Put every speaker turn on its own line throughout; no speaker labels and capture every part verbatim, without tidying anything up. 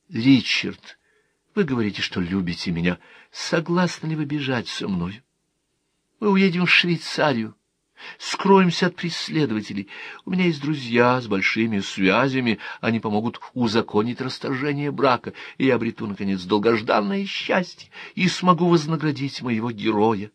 Ричард, вы говорите, что любите меня. Согласны ли вы бежать со мной? Мы уедем в Швейцарию, скроемся от преследователей. У меня есть друзья с большими связями, они помогут узаконить расторжение брака, и я обрету, наконец, долгожданное счастье и смогу вознаградить моего героя.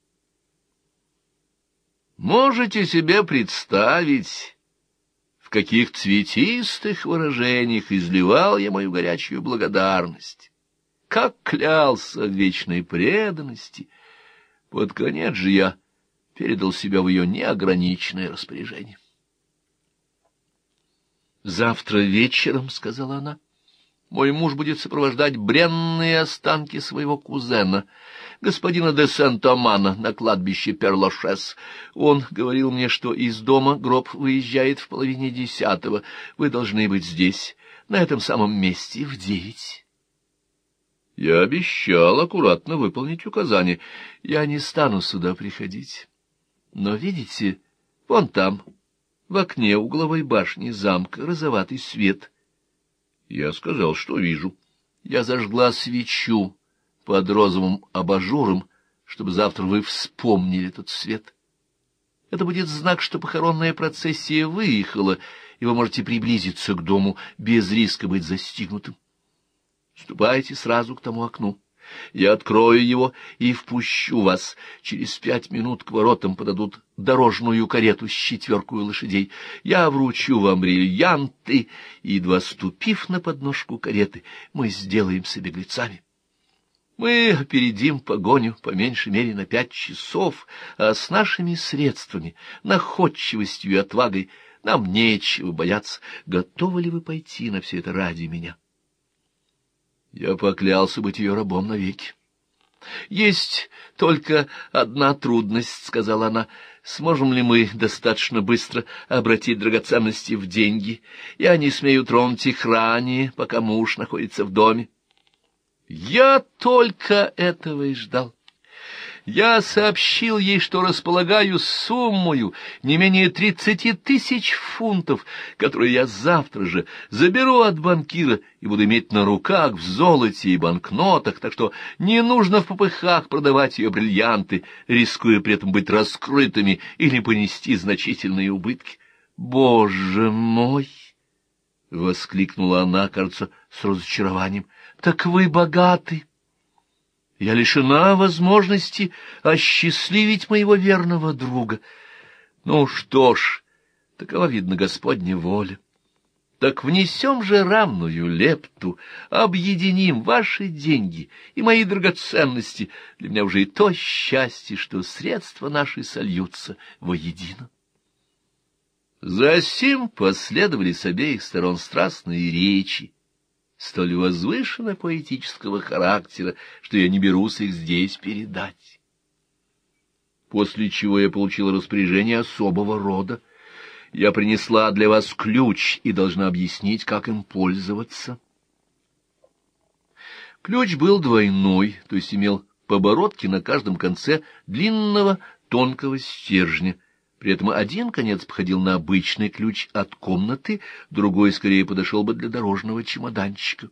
Можете себе представить, в каких цветистых выражениях изливал я мою горячую благодарность, как клялся в вечной преданности. Под конец же я передал себя в ее неограниченное распоряжение. «Завтра вечером, — сказала она, — мой муж будет сопровождать бренные останки своего кузена, господина де Сент-Омана, на кладбище Пер-Лашес. Он говорил мне, что из дома гроб выезжает в половине десятого. Вы должны быть здесь, на этом самом месте, в девять». Я обещал аккуратно выполнить указание. Я не стану сюда приходить. Но, видите, вон там, в окне угловой башни замка, розоватый свет. Я сказал, что вижу. Я зажгла свечу под розовым абажуром, чтобы завтра вы вспомнили этот свет. Это будет знак, что похоронная процессия выехала, и вы можете приблизиться к дому без риска быть застигнутым. Ступайте сразу к тому окну. Я открою его и впущу вас. Через пять минут к воротам подадут дорожную карету с четверкой лошадей. Я вручу вам бриллианты, и, едва ступив на подножку кареты, мы сделаемся беглецами. Мы опередим погоню по меньшей мере на пять часов, а с нашими средствами, находчивостью и отвагой нам нечего бояться. Готовы ли вы пойти на все это ради меня? Я поклялся быть ее рабом навеки. — Есть только одна трудность, — сказала она. — Сможем ли мы достаточно быстро обратить драгоценности в деньги? Я не смею тронуть их ранее, пока муж находится в доме. Я только этого и ждал. Я сообщил ей, что располагаю суммою не менее тридцати тысяч фунтов, которые я завтра же заберу от банкира и буду иметь на руках в золоте и банкнотах, так что не нужно в попыхах продавать ее бриллианты, рискуя при этом быть раскрытыми или понести значительные убытки. «Боже мой!» — воскликнула она, кажется, с разочарованием. «Так вы богаты!» Я лишена возможности осчастливить моего верного друга. Ну что ж, такова, видно, Господня воля. Так внесем же равную лепту, объединим ваши деньги и мои драгоценности. Для меня уже и то счастье, что средства наши сольются воедино. Засим последовали с обеих сторон страстные речи, столь возвышенно-поэтического характера, что я не берусь их здесь передать. После чего я получила распоряжение особого рода. Я принесла для вас ключ и должна объяснить, как им пользоваться. Ключ был двойной, то есть имел по оборотке на каждом конце длинного тонкого стержня. При этом один конец походил на обычный ключ от комнаты, другой скорее подошел бы для дорожного чемоданчика.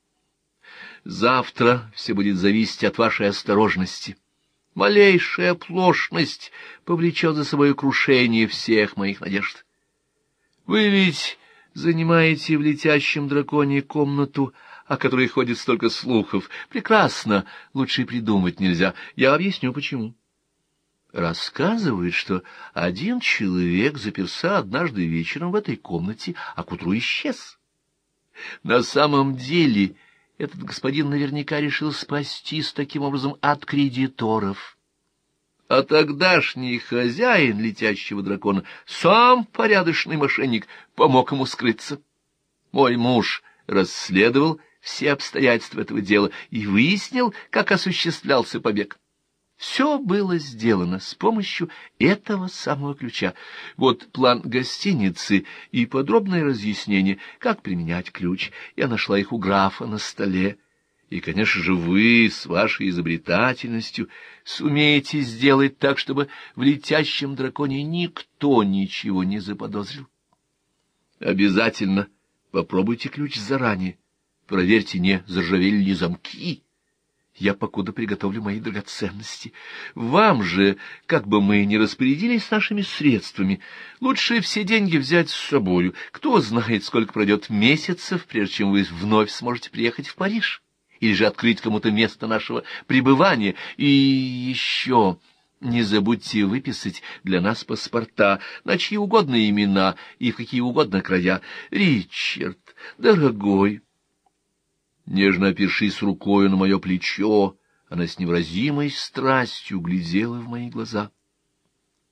Завтра все будет зависеть от вашей осторожности. Малейшая оплошность повлечет за собой крушение всех моих надежд. Вы ведь занимаете в летящем драконе комнату, о которой ходит столько слухов. Прекрасно, лучше и придумать нельзя. Я объясню, почему. Рассказывают, что один человек заперся однажды вечером в этой комнате, а к утру исчез. На самом деле этот господин наверняка решил спастись таким образом от кредиторов. А тогдашний хозяин летящего дракона, сам порядочный мошенник, помог ему скрыться. Мой муж расследовал все обстоятельства этого дела и выяснил, как осуществлялся побег. Все было сделано с помощью этого самого ключа. Вот план гостиницы и подробное разъяснение, как применять ключ. Я нашла их у графа на столе. И, конечно же, вы с вашей изобретательностью сумеете сделать так, чтобы в летящем драконе никто ничего не заподозрил. Обязательно попробуйте ключ заранее. Проверьте, не заржавели ли замки. Я покуда приготовлю мои драгоценности. Вам же, как бы мы ни распорядились нашими средствами, лучше все деньги взять с собою. Кто знает, сколько пройдет месяцев, прежде чем вы вновь сможете приехать в Париж, или же открыть кому-то место нашего пребывания. И еще не забудьте выписать для нас паспорта на чьи угодно имена и в какие угодно края. Ричард, дорогой... Нежно опершись рукою на мое плечо, она с невыразимой страстью глядела в мои глаза.